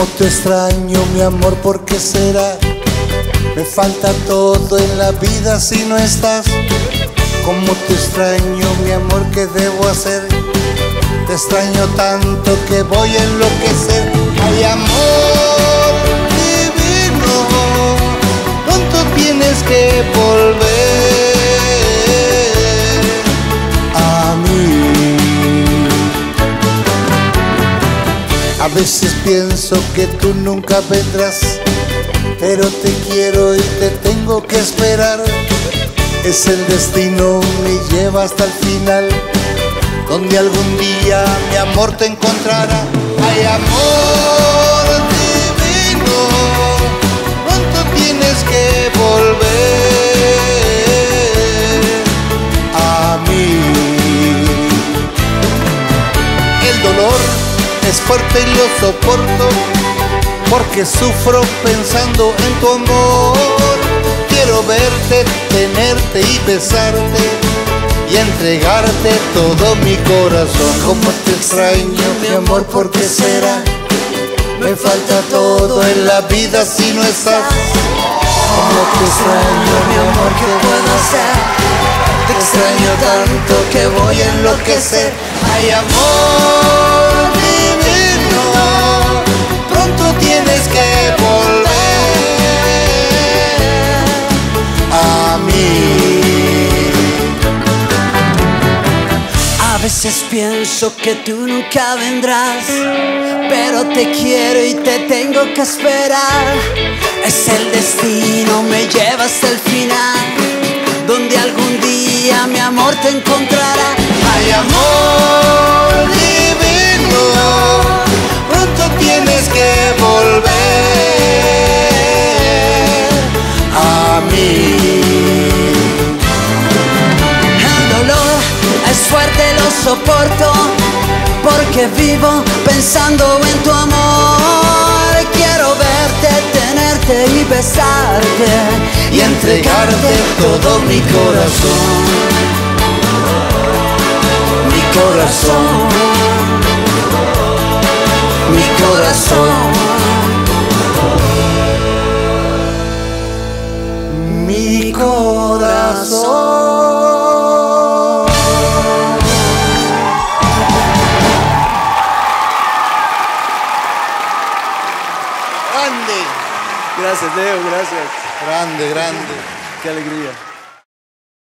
Cómo te extraño, mi amor, ¿por qué será? Me falta todo en la vida si no estás. Cómo te extraño, mi amor, ¿qué debo hacer? Te extraño tanto que voy a enloquecer. Ay, amor divino, pronto tienes que volver a mí. A veces pienso que tú nunca vendrás, pero te quiero y te tengo que esperar. Es el destino, me lleva hasta el final, donde algún día mi amor te encontrará. Ay, amor divino, pronto tienes que volver a mí. El dolor es fuerte y lo soporto, porque sufro pensando en tu amor. Quiero verte, tenerte y besarte y entregarte todo mi corazón. Cómo te extraño, mi amor, ¿por qué será? Me falta todo en la vida si no estás. Cómo te extraño, mi amor, ¿qué puedo hacer? Te extraño tanto que voy a enloquecer. Ay, amor divino, pronto tienes que volver a mí. A veces pienso que tú nunca vendrás, pero te quiero y te tengo que esperar. Es el destino, me lleva hasta el final, donde algún día mi amor te encontrará. Ay, amor divino, pronto tienes que volver a mí. El dolor es fuerte, lo soporto, porque vivo pensando en tu amor. Quiero verte, tenerte y besarte Y entregarte todo mi corazón. Mi corazón, mi corazón, mi corazón. Grande. Gracias, Leo, gracias. Grande, grande. Qué alegría.